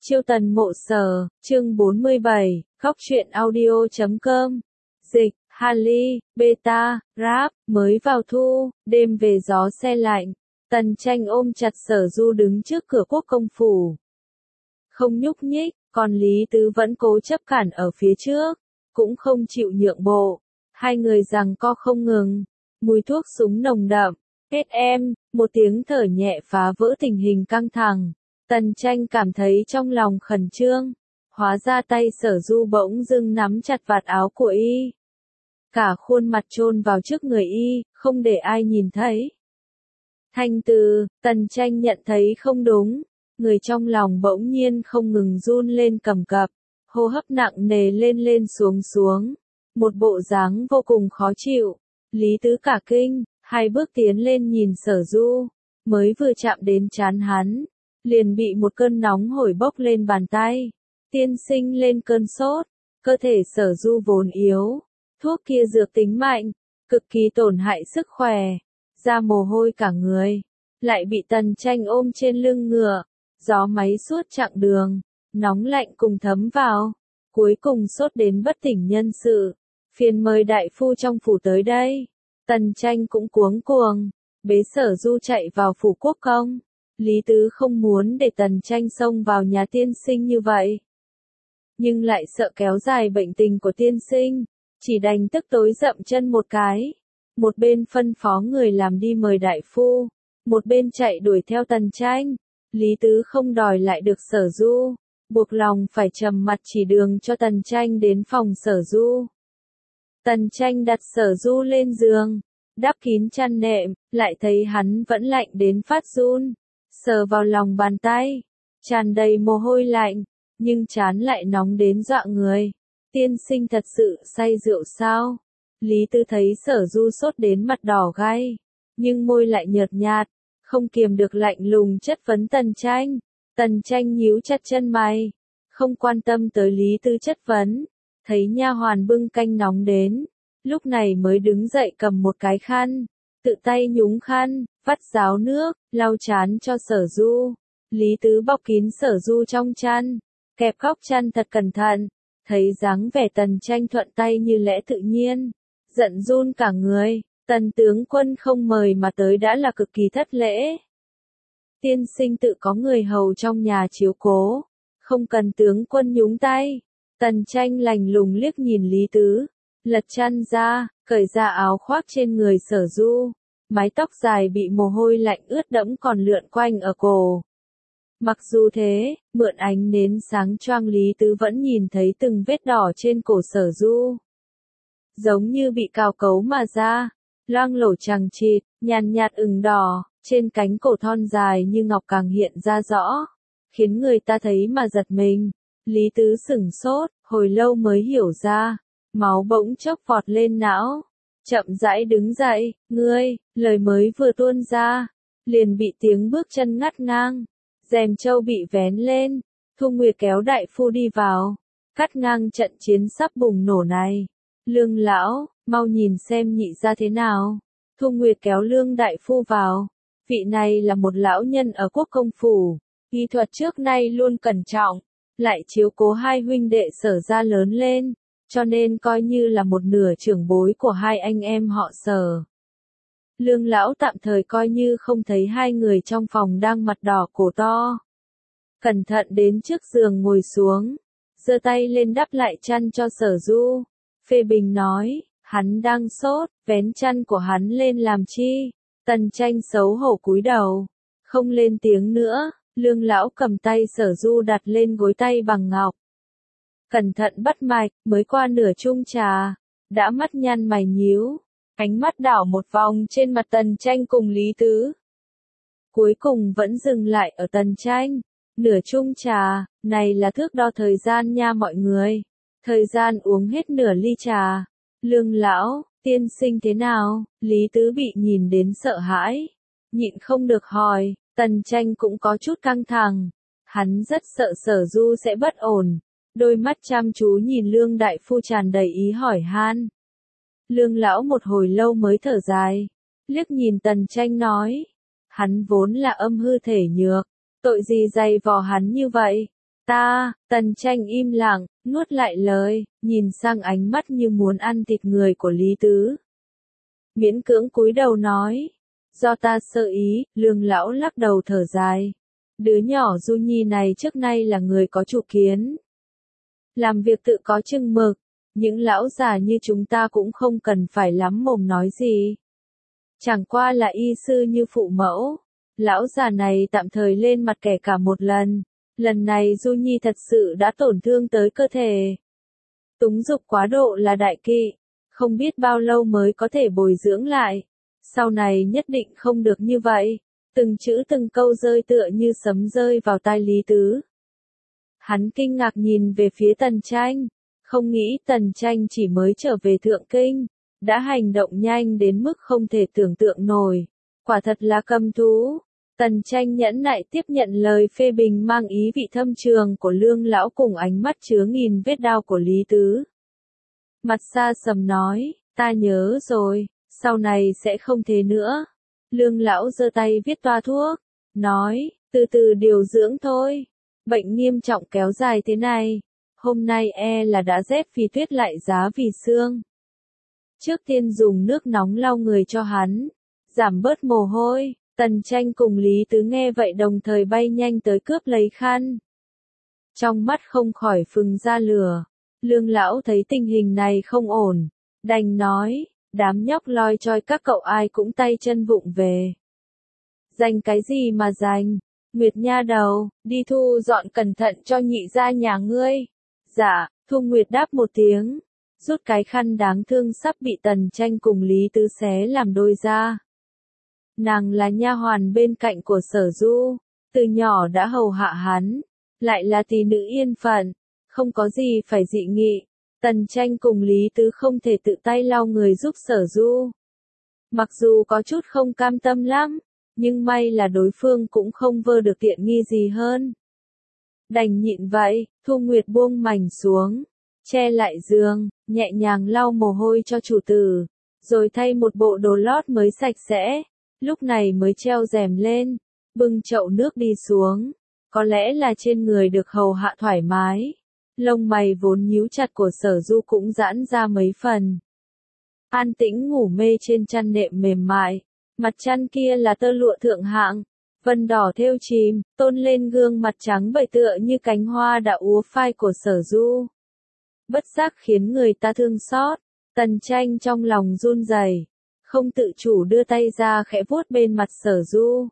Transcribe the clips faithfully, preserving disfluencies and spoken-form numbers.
Chiêu tần mộ sở, chương bốn mươi bảy, khóc truyện audio chấm com. Dịch, Harley, Beta, Rap, mới vào thu, đêm về gió se lạnh. Tần Tranh ôm chặt Sở Du đứng trước cửa quốc công phủ. Không nhúc nhích, còn Lý Tứ vẫn cố chấp cản ở phía trước, cũng không chịu nhượng bộ. Hai người giằng co không ngừng, mùi thuốc súng nồng đậm. Kết em, một tiếng thở nhẹ phá vỡ tình hình căng thẳng. Tần Tranh cảm thấy trong lòng khẩn trương, hóa ra tay Sở Du bỗng dưng nắm chặt vạt áo của y. Cả khuôn mặt chôn vào trước người y, không để ai nhìn thấy. Thanh từ, Tần Tranh nhận thấy không đúng, người trong lòng bỗng nhiên không ngừng run lên cầm cập, hô hấp nặng nề lên lên xuống xuống, một bộ dáng vô cùng khó chịu. Lý Tứ cả kinh, hai bước tiến lên nhìn Sở Du, mới vừa chạm đến trán hắn, liền bị một cơn nóng hổi bốc lên bàn tay. Tiên sinh lên cơn sốt, cơ thể Sở Du vốn yếu, thuốc kia dược tính mạnh, cực kỳ tổn hại sức khỏe, ra mồ hôi cả người, lại bị Tần Tranh ôm trên lưng ngựa, gió máy suốt chặng đường, nóng lạnh cùng thấm vào, cuối cùng sốt đến bất tỉnh nhân sự. Phiền mời đại phu trong phủ tới đây. Tần Tranh cũng cuống cuồng, bế Sở Du chạy vào phủ quốc công. Lý Tứ không muốn để Tần Tranh xông vào nhà tiên sinh như vậy, nhưng lại sợ kéo dài bệnh tình của tiên sinh, chỉ đành tức tối dậm chân một cái. Một bên phân phó người làm đi mời đại phu, một bên chạy đuổi theo Tần Tranh. Lý Tứ không đòi lại được Sở Du, buộc lòng phải trầm mặt chỉ đường cho Tần Tranh đến phòng Sở Du. Tần Tranh đặt Sở Du lên giường, đắp kín chăn nệm, lại thấy hắn vẫn lạnh đến phát run. Sờ vào lòng bàn tay, tràn đầy mồ hôi lạnh, nhưng trán lại nóng đến dọa người. Tiên sinh thật sự say rượu sao? Lý Tứ thấy Sở Du sốt đến mặt đỏ gay, nhưng môi lại nhợt nhạt, không kiềm được lạnh lùng chất vấn Tần Tranh. Tần Tranh nhíu chặt chân mày, không quan tâm tới Lý Tứ chất vấn, thấy nha hoàn bưng canh nóng đến, lúc này mới đứng dậy cầm một cái khăn, tự tay nhúng khăn, vắt ráo nước, lau trán cho Sở Du. Lý Tứ bọc kín Sở Du trong chăn, kẹp góc chăn thật cẩn thận, thấy dáng vẻ Tần Tranh thuận tay như lẽ tự nhiên, giận run cả người. Tần tướng quân không mời mà tới đã là cực kỳ thất lễ. Tiên sinh tự có người hầu trong nhà chiếu cố, không cần tướng quân nhúng tay. Tần Tranh lạnh lùng liếc nhìn Lý Tứ, lật chăn ra, cởi ra áo khoác trên người Sở Du. Mái tóc dài bị mồ hôi lạnh ướt đẫm còn lượn quanh ở cổ. Mặc dù thế, mượn ánh nến sáng choang Lý Tứ vẫn nhìn thấy từng vết đỏ trên cổ Sở Du, giống như bị cào cấu mà ra, loang lổ chằng chịt, nhàn nhạt ửng đỏ, trên cánh cổ thon dài như ngọc càng hiện ra rõ, khiến người ta thấy mà giật mình. Lý Tứ sửng sốt, hồi lâu mới hiểu ra, máu bỗng chốc vọt lên não. Chậm rãi đứng dậy, ngươi, lời mới vừa tuôn ra, liền bị tiếng bước chân ngắt ngang, rèm trâu bị vén lên, Thu Nguyệt kéo đại phu đi vào, cắt ngang trận chiến sắp bùng nổ này. Lương lão, mau nhìn xem nhị ra thế nào. Thu Nguyệt kéo Lương đại phu vào, vị này là một lão nhân ở quốc công phủ, y thuật trước nay luôn cẩn trọng, lại chiếu cố hai huynh đệ Sở gia lớn lên, cho nên coi như là một nửa trưởng bối của hai anh em họ Sở. Lương lão tạm thời coi như không thấy hai người trong phòng đang mặt đỏ cổ to. Cẩn thận đến trước giường ngồi xuống, giơ tay lên đắp lại chăn cho Sở Du. Phê bình nói, hắn đang sốt, vén chăn của hắn lên làm chi? Tần Tranh xấu hổ cúi đầu, không lên tiếng nữa. Lương lão cầm tay Sở Du đặt lên gối tay bằng ngọc, cẩn thận bắt mạch, mới qua nửa chung trà, đã mắt nhăn mày nhíu, ánh mắt đảo một vòng trên mặt Tần Tranh cùng Lý Tứ. Cuối cùng vẫn dừng lại ở Tần Tranh. Nửa chung trà, này là thước đo thời gian nha mọi người. Thời gian uống hết nửa ly trà. Lương lão, tiên sinh thế nào? Lý Tứ bị nhìn đến sợ hãi, nhịn không được hỏi. Tần Tranh cũng có chút căng thẳng, hắn rất sợ Sở Du sẽ bất ổn, đôi mắt chăm chú nhìn Lương đại phu tràn đầy ý hỏi han. Lương lão một hồi lâu mới thở dài, liếc nhìn Tần Tranh nói, hắn vốn là âm hư thể nhược, tội gì dày vò hắn như vậy, Ta, Tần Tranh im lặng, nuốt lại lời, nhìn sang ánh mắt như muốn ăn thịt người của Lý Tứ. Miễn cưỡng cúi đầu nói, do ta sơ ý, Lương lão lắc đầu thở dài. Đứa nhỏ Du Nhi này trước nay là người có chủ kiến. Làm việc tự có chừng mực, những lão già như chúng ta cũng không cần phải lắm mồm nói gì. Chẳng qua là y sư như phụ mẫu. Lão già này tạm thời lên mặt kẻ cả một lần. Lần này Du Nhi thật sự đã tổn thương tới cơ thể. Túng dục quá độ là đại kỵ. Không biết bao lâu mới có thể bồi dưỡng lại. Sau này nhất định không được như vậy. Từng chữ từng câu rơi tựa như sấm rơi vào tai Lý Tứ. Hắn kinh ngạc nhìn về phía Tần Tranh. Không nghĩ Tần Tranh chỉ mới trở về Thượng Kinh. Đã hành động nhanh đến mức không thể tưởng tượng nổi. Quả thật là cầm thú. Tần Tranh nhẫn nại tiếp nhận lời phê bình mang ý vị thâm trường của Lương lão cùng ánh mắt chứa nghìn vết đau của Lý Tứ. Mặt xa sầm nói, ta nhớ rồi, sau này sẽ không thế nữa. Lương lão giơ tay viết toa thuốc, nói, từ từ điều dưỡng thôi. Bệnh nghiêm trọng kéo dài thế này, hôm nay e là đã rét vì tuyết lại giá vì xương. Trước tiên dùng nước nóng lau người cho hắn, giảm bớt mồ hôi. Tần Tranh cùng Lý Tứ nghe vậy đồng thời bay nhanh tới cướp lấy khăn. Trong mắt không khỏi phừng ra lửa. Lương lão thấy tình hình này không ổn, đành nói, đám nhóc loi choi các cậu ai cũng tay chân vụng về. Dành cái gì mà dành? Nguyệt nha đầu, đi thu dọn cẩn thận cho nhị gia nhà ngươi. Dạ, Thu Nguyệt đáp một tiếng, rút cái khăn đáng thương sắp bị Tần Tranh cùng Lý Tứ xé làm đôi ra. Nàng là nha hoàn bên cạnh của Sở Du, từ nhỏ đã hầu hạ hắn, lại là tỷ nữ yên phận, không có gì phải dị nghị. Tần Tranh cùng Lý Tứ không thể tự tay lau người giúp Sở Du. Mặc dù có chút không cam tâm lắm, nhưng may là đối phương cũng không vơ được tiện nghi gì hơn. Đành nhịn vậy, Thu Nguyệt buông mảnh xuống, che lại giường, nhẹ nhàng lau mồ hôi cho chủ tử, rồi thay một bộ đồ lót mới sạch sẽ. Lúc này mới treo rèm lên, bưng chậu nước đi xuống, có lẽ là trên người được hầu hạ thoải mái. Lông mày vốn nhíu chặt của Sở Du cũng giãn ra mấy phần. An tĩnh ngủ mê trên chăn nệm mềm mại, mặt chăn kia là tơ lụa thượng hạng, vân đỏ thêu chìm, tôn lên gương mặt trắng bệch tựa như cánh hoa đã úa phai của Sở Du. Bất giác khiến người ta thương xót, Tần Tranh trong lòng run rẩy. Không tự chủ đưa tay ra khẽ vuốt bên mặt Sở Du.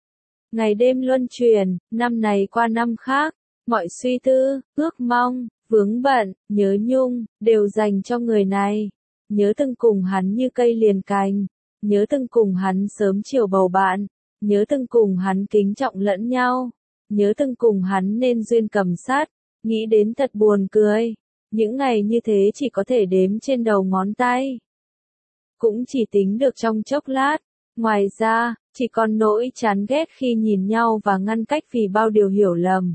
Ngày đêm luân chuyển, năm này qua năm khác, mọi suy tư, ước mong, vướng bận, nhớ nhung, đều dành cho người này. Nhớ từng cùng hắn như cây liền cành, nhớ từng cùng hắn sớm chiều bầu bạn, nhớ từng cùng hắn kính trọng lẫn nhau, nhớ từng cùng hắn nên duyên cầm sát, nghĩ đến thật buồn cười. Những ngày như thế chỉ có thể đếm trên đầu ngón tay. Cũng chỉ tính được trong chốc lát, ngoài ra, chỉ còn nỗi chán ghét khi nhìn nhau và ngăn cách vì bao điều hiểu lầm.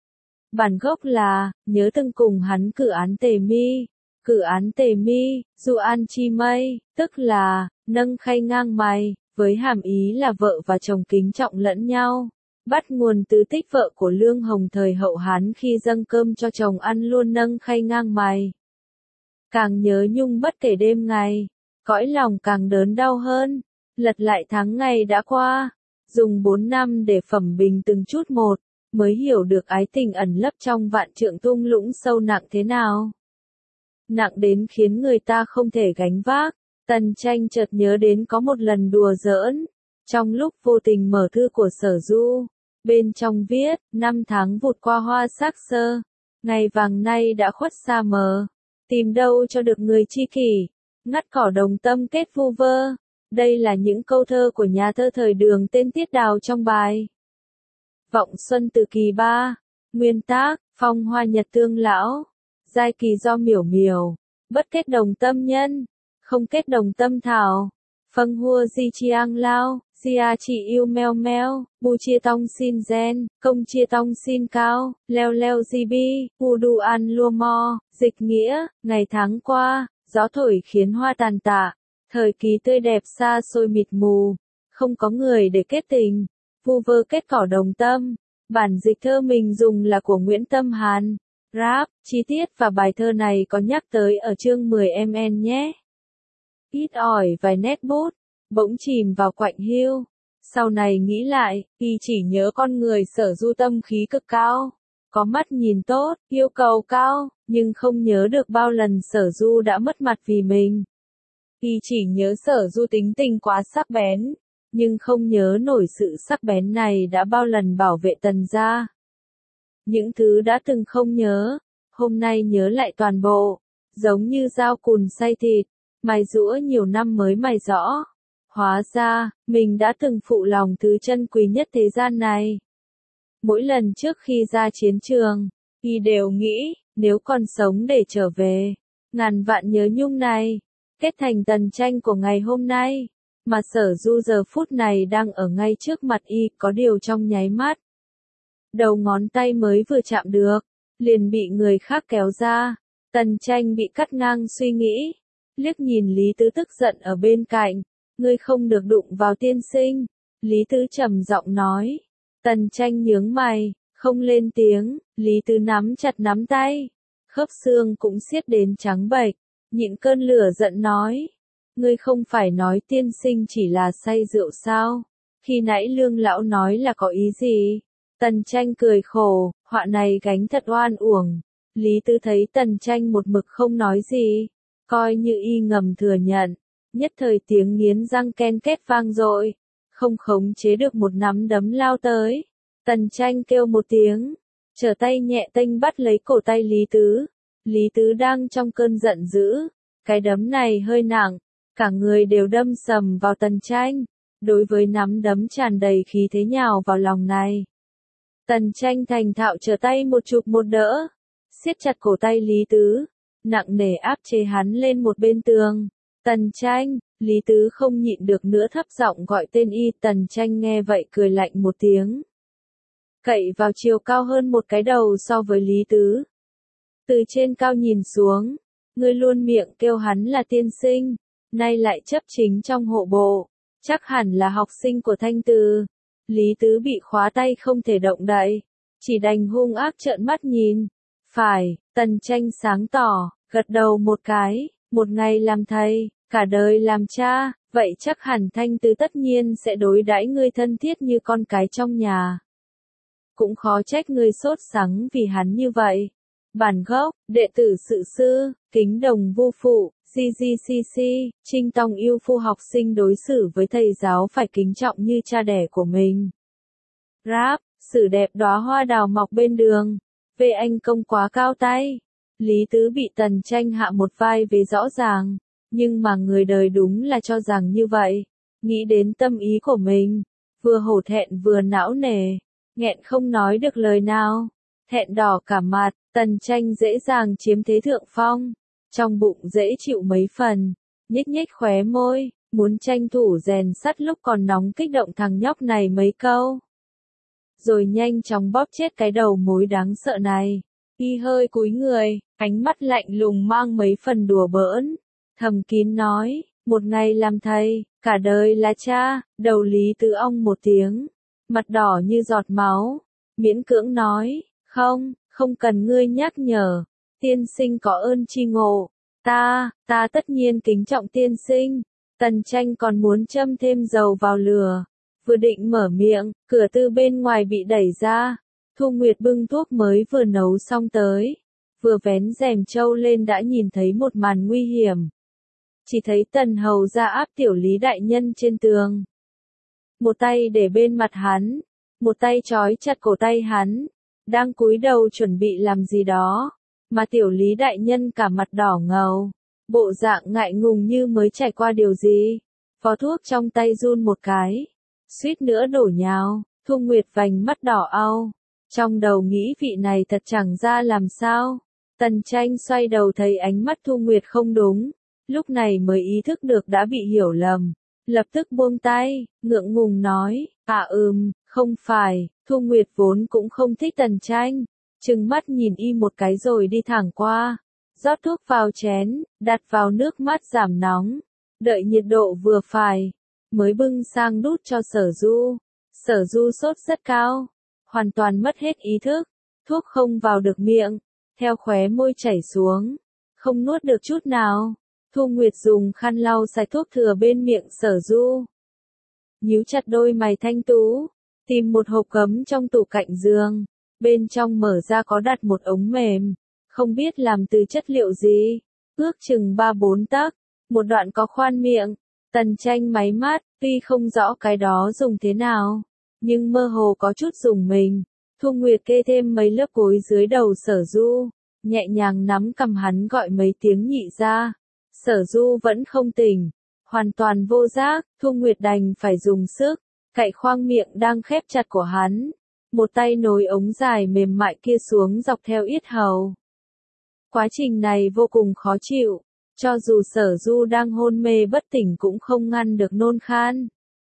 Bản gốc là, nhớ từng cùng hắn cử án tề mi, cử án tề mi, du an chi mây, tức là, nâng khay ngang mày, với hàm ý là vợ và chồng kính trọng lẫn nhau. Bắt nguồn từ tích vợ của Lương Hồng thời Hậu Hán khi dâng cơm cho chồng ăn luôn nâng khay ngang mày. Càng nhớ nhung bất kể đêm ngày. Cõi lòng càng đớn đau hơn, lật lại tháng ngày đã qua, dùng bốn năm để phẩm bình từng chút một, mới hiểu được ái tình ẩn lấp trong vạn trượng thung lũng sâu nặng thế nào. Nặng đến khiến người ta không thể gánh vác. Tần Tranh chợt nhớ đến có một lần đùa giỡn, trong lúc vô tình mở thư của Sở Du, bên trong viết, năm tháng vụt qua hoa sắc sơ, ngày vàng nay đã khuất xa mờ, tìm đâu cho được người tri kỷ. Ngắt cỏ đồng tâm kết vu vơ. Đây là những câu thơ của nhà thơ thời Đường tên Tiết Đào trong bài Vọng Xuân từ kỳ ba. Nguyên tác, Phong Hoa Nhật Tương Lão. Giai kỳ do miểu miểu. Bất kết đồng tâm nhân, không kết đồng tâm thảo. Phâng hua di chiang lao, Sia chỉ yêu meo meo, bu chia tong xin gen, công chia tong xin cao, leo leo di bi, u du an lua mo. Dịch nghĩa, ngày tháng qua, gió thổi khiến hoa tàn tạ, thời kỳ tươi đẹp xa xôi mịt mù, không có người để kết tình, vu vơ kết cỏ đồng tâm, Bản dịch thơ mình dùng là của Nguyễn Tâm Hàn. Rap, chi tiết và bài thơ này có nhắc tới ở chương mười em en nhé. Ít ỏi vài nét bút, bỗng chìm vào quạnh hiu. Sau này nghĩ lại, y chỉ nhớ con người Sở Du tâm khí cực cao, có mắt nhìn tốt, yêu cầu cao, nhưng không nhớ được bao lần Sở Du đã mất mặt vì mình. Y chỉ nhớ Sở Du tính tình quá sắc bén, nhưng không nhớ nổi sự sắc bén này đã bao lần bảo vệ Tần gia. Những thứ đã từng không nhớ, hôm nay nhớ lại toàn bộ, giống như dao cùn xay thịt, mài giũa nhiều năm mới mài rõ. Hóa ra, mình đã từng phụ lòng thứ chân quý nhất thế gian này. Mỗi lần trước khi ra chiến trường, y đều nghĩ, nếu còn sống để trở về, ngàn vạn nhớ nhung này, kết thành Tần Tranh của ngày hôm nay, mà Sở Du giờ phút này đang ở ngay trước mặt y, có điều trong nháy mắt. Đầu ngón tay mới vừa chạm được, liền bị người khác kéo ra, Tần Tranh bị cắt ngang suy nghĩ, liếc nhìn Lý Tứ tức giận ở bên cạnh, ngươi không được đụng vào tiên sinh, Lý Tứ trầm giọng nói. Tần Tranh nhướng mày, không lên tiếng, Lý Tứ nắm chặt nắm tay, khớp xương cũng siết đến trắng bệch, nhịn cơn lửa giận nói, ngươi không phải nói tiên sinh chỉ là say rượu sao, khi nãy Lương lão nói là có ý gì? Tần Tranh cười khổ, họa này gánh thật oan uổng. Lý Tứ thấy Tần Tranh một mực không nói gì, coi như y ngầm thừa nhận, nhất thời tiếng nghiến răng ken két vang dội, không khống chế được một nắm đấm lao tới. Tần Tranh kêu một tiếng, trở tay nhẹ tênh bắt lấy cổ tay Lý Tứ. Lý Tứ đang trong cơn giận dữ, cái đấm này hơi nặng, cả người đều đâm sầm vào Tần Tranh. Đối với nắm đấm tràn đầy khí thế nhào vào lòng này, Tần Tranh thành thạo trở tay một chụp một đỡ, siết chặt cổ tay Lý Tứ, nặng nề áp chế hắn lên một bên tường. Tần Tranh, Lý Tứ không nhịn được nữa thấp giọng gọi tên y. Tần Tranh nghe vậy cười lạnh một tiếng, cậy vào chiều cao hơn một cái đầu so với Lý Tứ. Từ trên cao nhìn xuống, ngươi luôn miệng kêu hắn là tiên sinh, nay lại chấp chính trong hộ bộ, chắc hẳn là học sinh của Thanh Từ. Lý Tứ bị khóa tay không thể động đậy, chỉ đành hung ác trợn mắt nhìn. Phải, Tần Tranh sáng tỏ, gật đầu một cái, một ngày làm thầy, cả đời làm cha, vậy chắc hẳn Thanh Từ tất nhiên sẽ đối đãi ngươi thân thiết như con cái trong nhà. Cũng khó trách ngươi sốt sắng vì hắn như vậy. Bản gốc, đệ tử sự sư, kính đồng vu phụ, giê giê xê xê, Trinh Tông yêu phu học sinh đối xử với thầy giáo phải kính trọng như cha đẻ của mình. Rap, sử đẹp đóa hoa đào mọc bên đường, về anh công quá cao tay. Lý Tứ bị Tần Tranh hạ một vai về rõ ràng, nhưng mà người đời đúng là cho rằng như vậy. Nghĩ đến tâm ý của mình, vừa hổ thẹn vừa não nề, nghẹn không nói được lời nào, thẹn đỏ cả mặt. Tần Tranh dễ dàng chiếm thế thượng phong, trong bụng dễ chịu mấy phần, nhếch nhếch khóe môi, muốn tranh thủ rèn sắt lúc còn nóng kích động thằng nhóc này mấy câu. Rồi nhanh chóng bóp chết cái đầu mối đáng sợ này. Y hơi cúi người, ánh mắt lạnh lùng mang mấy phần đùa bỡn, thầm kín nói, một ngày làm thầy, cả đời là cha. Đầu Lý Tứ ong một tiếng, mặt đỏ như giọt máu, miễn cưỡng nói, không, không cần ngươi nhắc nhở, tiên sinh có ơn tri ngộ, ta, ta tất nhiên kính trọng tiên sinh. Tần Tranh còn muốn châm thêm dầu vào lửa, vừa định mở miệng, cửa từ bên ngoài bị đẩy ra, Thu Nguyệt bưng thuốc mới vừa nấu xong tới, vừa vén rèm trâu lên đã nhìn thấy một màn nguy hiểm. Chỉ thấy Tần hầu ra áp tiểu Lý đại nhân trên tường, một tay để bên mặt hắn, một tay trói chặt cổ tay hắn, đang cúi đầu chuẩn bị làm gì đó, mà tiểu Lý đại nhân cả mặt đỏ ngầu, bộ dạng ngại ngùng như mới trải qua điều gì. Vò thuốc trong tay run một cái, suýt nữa đổ nhào. Thu Nguyệt vành mắt đỏ au, trong đầu nghĩ vị này thật chẳng ra làm sao. Tần Tranh xoay đầu thấy ánh mắt Thu Nguyệt không đúng, lúc này mới ý thức được đã bị hiểu lầm, lập tức buông tay, ngượng ngùng nói, à ừm, không phải. Thu Nguyệt vốn cũng không thích Tần Tranh, trừng mắt nhìn y một cái rồi đi thẳng qua, rót thuốc vào chén, đặt vào nước mát giảm nóng, đợi nhiệt độ vừa phải, mới bưng sang đút cho Sở Du. Sở Du sốt rất cao, hoàn toàn mất hết ý thức, thuốc không vào được miệng, theo khóe môi chảy xuống, không nuốt được chút nào. Thu Nguyệt dùng khăn lau sạch thuốc thừa bên miệng Sở Du. Nhíu chặt đôi mày thanh tú, tìm một hộp cấm trong tủ cạnh giường, bên trong mở ra có đặt một ống mềm, không biết làm từ chất liệu gì, ước chừng ba bốn tấc, một đoạn có khoan miệng. Tần Tranh máy mắt, tuy không rõ cái đó dùng thế nào, nhưng mơ hồ có chút dùng mình. Thu Nguyệt kê thêm mấy lớp gối dưới đầu Sở Du, nhẹ nhàng nắm cầm hắn gọi mấy tiếng nhị ra. Sở Du vẫn không tỉnh, hoàn toàn vô giác, Thu Nguyệt đành phải dùng sức, cạy khoang miệng đang khép chặt của hắn, một tay nối ống dài mềm mại kia xuống dọc theo yết hầu. Quá trình này vô cùng khó chịu, cho dù Sở Du đang hôn mê bất tỉnh cũng không ngăn được nôn khan.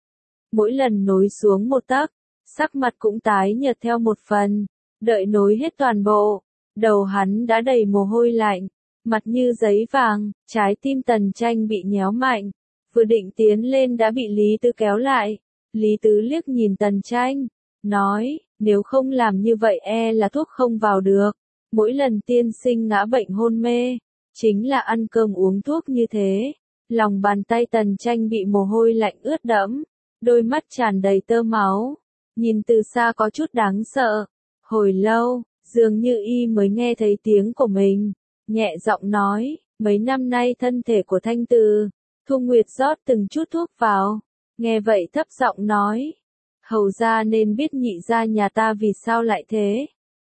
Mỗi lần nối xuống một tấc, sắc mặt cũng tái nhợt theo một phần, đợi nối hết toàn bộ, đầu hắn đã đầy mồ hôi lạnh, mặt như giấy vàng, trái tim Tần Tranh bị nhéo mạnh, vừa định tiến lên đã bị Lý Tứ kéo lại. Lý Tứ liếc nhìn Tần Tranh, nói, nếu không làm như vậy e là thuốc không vào được. Mỗi lần tiên sinh ngã bệnh hôn mê, chính là ăn cơm uống thuốc như thế. Lòng bàn tay Tần Tranh bị mồ hôi lạnh ướt đẫm, đôi mắt tràn đầy tơ máu, nhìn từ xa có chút đáng sợ. Hồi lâu, dường như y mới nghe thấy tiếng của mình, nhẹ giọng nói, mấy năm nay thân thể của Thanh Từ. Thu Nguyệt rót từng chút thuốc vào, nghe vậy thấp giọng nói, hầu gia nên biết nhị gia nhà ta vì sao lại thế.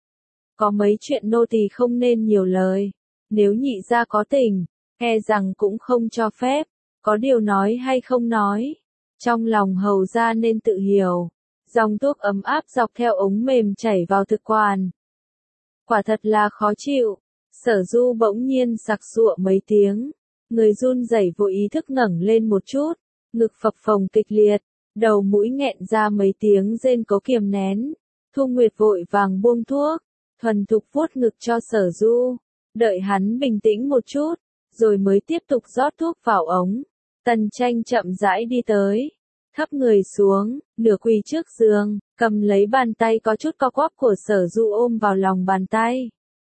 Có mấy chuyện nô tỳ không nên nhiều lời, nếu nhị gia có tình, e rằng cũng không cho phép, có điều nói hay không nói, trong lòng hầu gia nên tự hiểu. Dòng thuốc ấm áp dọc theo ống mềm chảy vào thực quản. Quả thật là khó chịu. Sở Du bỗng nhiên sặc sụa mấy tiếng, người run rẩy vô ý thức ngẩng lên một chút, ngực phập phồng kịch liệt, đầu mũi nghẹn ra mấy tiếng rên cố kiềm nén. Thu Nguyệt vội vàng buông thuốc, thuần thục vuốt ngực cho Sở Du, đợi hắn bình tĩnh một chút, rồi mới tiếp tục rót thuốc vào ống. Tần Tranh chậm rãi đi tới, thấp người xuống, nửa quỳ trước giường, cầm lấy bàn tay có chút co quắp của Sở Du ôm vào lòng bàn tay.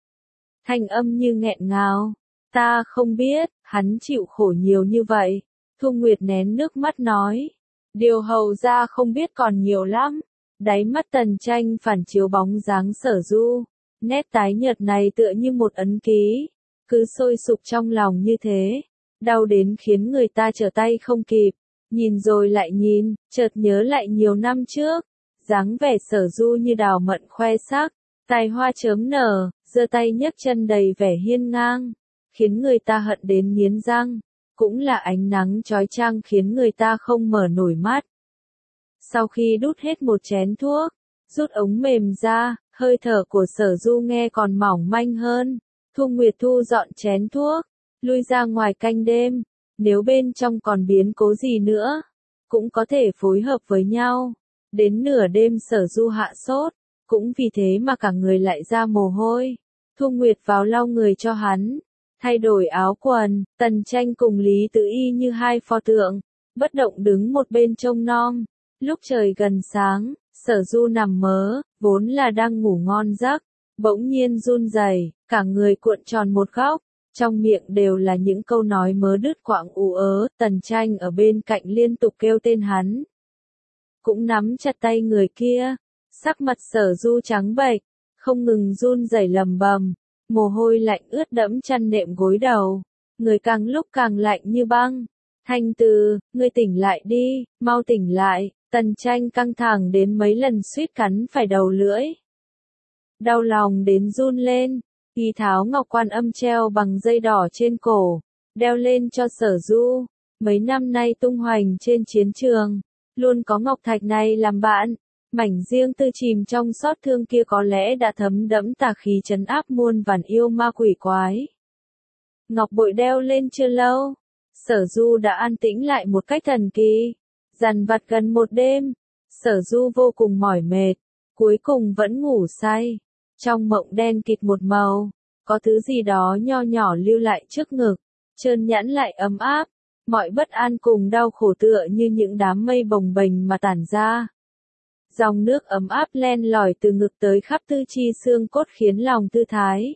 Thanh âm như nghẹn ngào, ta không biết, hắn chịu khổ nhiều như vậy. Thu Nguyệt nén nước mắt nói, điều hầu gia không biết còn nhiều lắm. Đáy mắt Tần Tranh phản chiếu bóng dáng Sở Du, nét tái nhợt này tựa như một ấn ký, cứ sôi sục trong lòng như thế, đau đến khiến người ta trở tay không kịp. Nhìn rồi lại nhìn, chợt nhớ lại nhiều năm trước, dáng vẻ Sở Du như đào mận khoe sắc, tài hoa chớm nở, giơ tay nhấc chân đầy vẻ hiên ngang, khiến người ta hận đến nghiến răng, cũng là ánh nắng chói chang khiến người ta không mở nổi mắt. Sau khi đút hết một chén thuốc, rút ống mềm ra, hơi thở của Sở Du nghe còn mỏng manh hơn. Thu Nguyệt thu dọn chén thuốc, lui ra ngoài canh đêm. Nếu bên trong còn biến cố gì nữa, cũng có thể phối hợp với nhau. Đến nửa đêm Sở Du hạ sốt, cũng vì thế mà cả người lại ra mồ hôi. Thu Nguyệt vào lau người cho hắn, thay đổi áo quần. Tần Tranh cùng Lý Tứ y như hai pho tượng, bất động đứng một bên trông nom. Lúc trời gần sáng, Sở Du nằm mơ, vốn là đang ngủ ngon giấc, bỗng nhiên run rẩy, cả người cuộn tròn một góc. Trong miệng đều là những câu nói mớ đứt quãng ù ớ. Tần Tranh ở bên cạnh liên tục kêu tên hắn, cũng nắm chặt tay người kia. Sắc mặt Sở Du trắng bệch, không ngừng run rẩy lầm bầm, mồ hôi lạnh ướt đẫm chăn nệm gối đầu, người càng lúc càng lạnh như băng. Thanh Từ, ngươi tỉnh lại đi, mau tỉnh lại. Tần Tranh căng thẳng đến mấy lần suýt cắn phải đầu lưỡi, đau lòng đến run lên. Y tháo ngọc quan âm treo bằng dây đỏ trên cổ, đeo lên cho Sở Du. Mấy năm nay tung hoành trên chiến trường, luôn có ngọc thạch này làm bạn. Mảnh riêng tư chìm trong xót thương kia có lẽ đã thấm đẫm tà khí trấn áp muôn vàn yêu ma quỷ quái. Ngọc bội đeo lên chưa lâu, Sở Du đã an tĩnh lại một cách thần kỳ. Dằn vặt gần một đêm, Sở Du vô cùng mỏi mệt, cuối cùng vẫn ngủ say. Trong mộng đen kịt một màu, có thứ gì đó nho nhỏ lưu lại trước ngực, trơn nhẵn lại ấm áp, mọi bất an cùng đau khổ tựa như những đám mây bồng bềnh mà tản ra. Dòng nước ấm áp len lỏi từ ngực tới khắp tư chi xương cốt khiến lòng thư thái.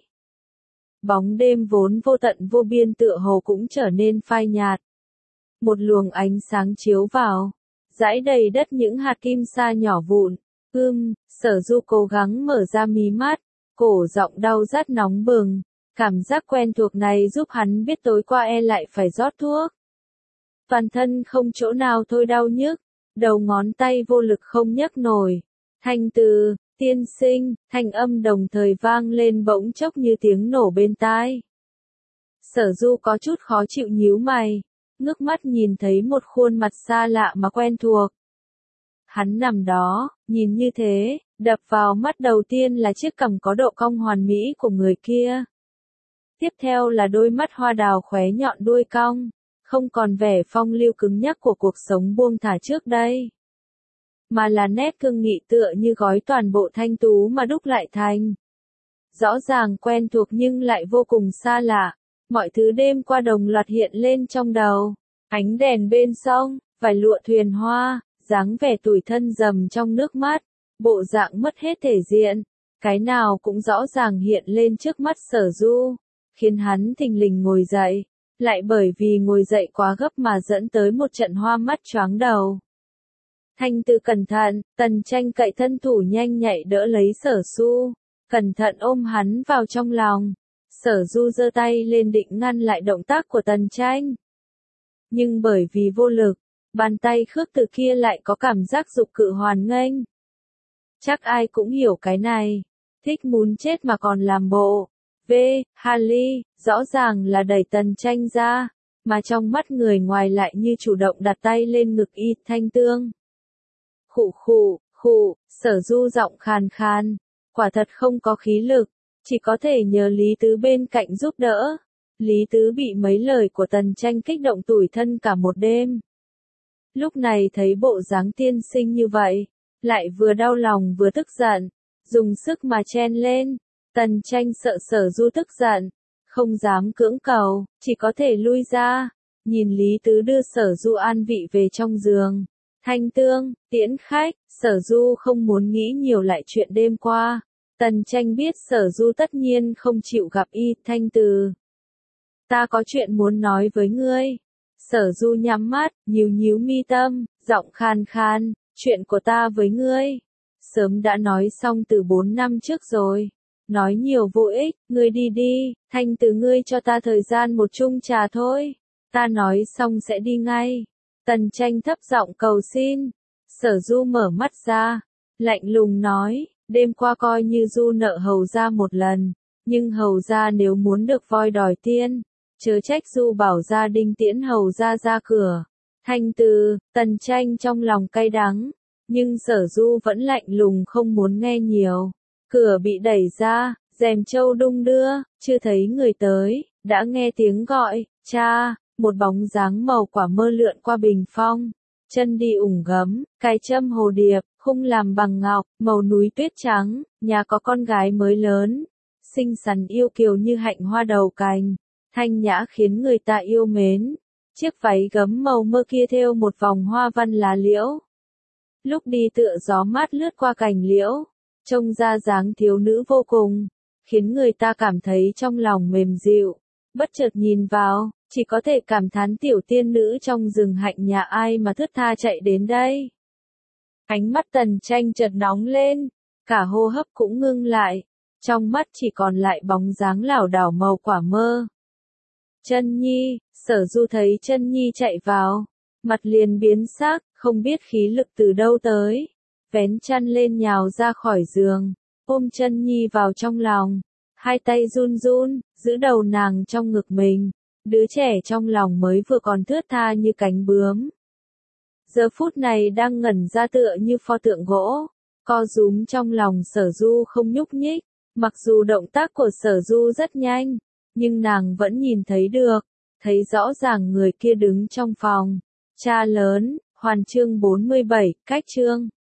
Bóng đêm vốn vô tận vô biên tựa hồ cũng trở nên phai nhạt. Một luồng ánh sáng chiếu vào, rải đầy đất những hạt kim sa nhỏ vụn. Ưm, Sở Du cố gắng mở ra mí mắt, cổ giọng đau rát nóng bừng. Cảm giác quen thuộc này giúp hắn biết tối qua e lại phải rót thuốc. Toàn thân không chỗ nào thôi đau nhức, đầu ngón tay vô lực không nhấc nổi. Thanh Từ, tiên sinh, thanh âm đồng thời vang lên bỗng chốc như tiếng nổ bên tai. Sở Du có chút khó chịu nhíu mày, ngước mắt nhìn thấy một khuôn mặt xa lạ mà quen thuộc. Hắn nằm đó, nhìn như thế, đập vào mắt đầu tiên là chiếc cằm có độ cong hoàn mỹ của người kia. Tiếp theo là đôi mắt hoa đào khóe nhọn đuôi cong, không còn vẻ phong lưu cứng nhắc của cuộc sống buông thả trước đây. Mà là nét cương nghị tựa như gói toàn bộ thanh tú mà đúc lại thành. Rõ ràng quen thuộc nhưng lại vô cùng xa lạ, mọi thứ đêm qua đồng loạt hiện lên trong đầu. Ánh đèn bên sông, vài lụa thuyền hoa, dáng vẻ tủi thân dầm trong nước mắt, bộ dạng mất hết thể diện, cái nào cũng rõ ràng hiện lên trước mắt Sở Du, khiến hắn thình lình ngồi dậy, lại bởi vì ngồi dậy quá gấp mà dẫn tới một trận hoa mắt choáng đầu. Thanh Từ cẩn thận, Tần Tranh cậy thân thủ nhanh nhạy đỡ lấy Sở Du, cẩn thận ôm hắn vào trong lòng. Sở Du giơ tay lên định ngăn lại động tác của Tần Tranh. Nhưng bởi vì vô lực, bàn tay khước từ kia lại có cảm giác dục cự hoàn nghênh. Chắc ai cũng hiểu cái này. Thích muốn chết mà còn làm bộ. V. Harley, rõ ràng là đẩy Tần Tranh ra, mà trong mắt người ngoài lại như chủ động đặt tay lên ngực y Thanh Tương. Khụ khụ, khụ, Sở Du giọng khàn khàn, quả thật không có khí lực, chỉ có thể nhờ Lý Tứ bên cạnh giúp đỡ. Lý Tứ bị mấy lời của Tần Tranh kích động tủi thân cả một đêm. Lúc này thấy bộ dáng tiên sinh như vậy, lại vừa đau lòng vừa tức giận, dùng sức mà chen lên. Tần Tranh sợ Sở Du tức giận, không dám cưỡng cầu, chỉ có thể lui ra, nhìn Lý Tứ đưa Sở Du an vị về trong giường. Thanh Tương, tiễn khách, Sở Du không muốn nghĩ nhiều lại chuyện đêm qua. Tần Tranh biết Sở Du tất nhiên không chịu gặp y Thanh Từ. Ta có chuyện muốn nói với ngươi. Sở Du nhắm mắt, nhíu nhíu mi tâm, giọng khan khan, chuyện của ta với ngươi. Sớm đã nói xong từ bốn năm trước rồi. Nói nhiều vô ích, ngươi đi đi, Thanh Từ ngươi cho ta thời gian một chung trà thôi. Ta nói xong sẽ đi ngay. Tần Tranh thấp giọng cầu xin. Sở Du mở mắt ra, lạnh lùng nói, đêm qua coi như Du nợ hầu gia một lần, nhưng hầu gia nếu muốn được voi đòi tiên, chớ trách Du bảo gia đinh tiễn hầu gia ra cửa. Thanh Từ, Tần Tranh trong lòng cay đắng, nhưng Sở Du vẫn lạnh lùng không muốn nghe nhiều. Cửa bị đẩy ra, rèm trâu đung đưa, chưa thấy người tới, đã nghe tiếng gọi, cha, một bóng dáng màu quả mơ lượn qua bình phong. Chân đi ủng gấm, cài châm hồ điệp, khung làm bằng ngọc, màu núi tuyết trắng, nhà có con gái mới lớn. Xinh xắn yêu kiều như hạnh hoa đầu cành, thanh nhã khiến người ta yêu mến. Chiếc váy gấm màu mơ kia thêu một vòng hoa văn lá liễu. Lúc đi tựa gió mát lướt qua cành liễu, trông ra dáng thiếu nữ vô cùng, khiến người ta cảm thấy trong lòng mềm dịu. Bất chợt nhìn vào, chỉ có thể cảm thán tiểu tiên nữ trong rừng hạnh nhà ai mà thướt tha chạy đến đây. Ánh mắt Tần Tranh chợt nóng lên, cả hô hấp cũng ngưng lại, trong mắt chỉ còn lại bóng dáng lảo đảo màu quả mơ. Chân Nhi, Sở Du thấy Chân Nhi chạy vào, mặt liền biến sắc, không biết khí lực từ đâu tới, vén chăn lên nhào ra khỏi giường, ôm Chân Nhi vào trong lòng, hai tay run run, giữ đầu nàng trong ngực mình, đứa trẻ trong lòng mới vừa còn thướt tha như cánh bướm. Giờ phút này đang ngẩn ra tựa như pho tượng gỗ, co rúm trong lòng Sở Du không nhúc nhích, mặc dù động tác của Sở Du rất nhanh, nhưng nàng vẫn nhìn thấy được, thấy rõ ràng người kia đứng trong phòng. Cha lớn, Hoàn chương bốn mươi bảy, cách chương.